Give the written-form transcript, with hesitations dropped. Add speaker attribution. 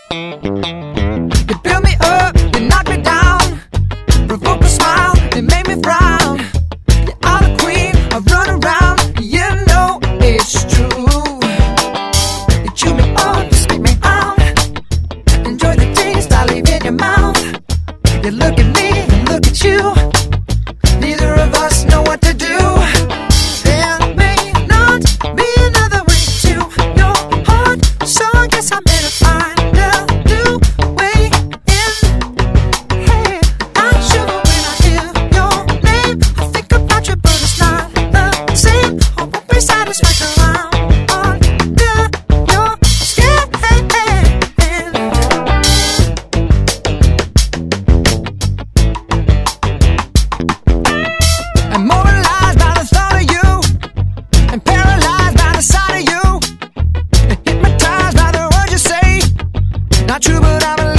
Speaker 1: You build me up, you knock me down, provoke a smile, you make me frown. You're all the queen, I run around, you know it's true. You chew me up, you spit me out, enjoy the taste I leave in your mouth. You look at me, and look at you, neither of us know what to do. There may not be another way to your heart, so I guess I better find a new way in. Hey, I shiver when I hear your name. I think about you, but it's not the same. I won't be satisfied till I'm under your skin. I'm moralized by the thought of you, and paralyzed by the sight of you, and hypnotized by the words you say. Not true, but I believe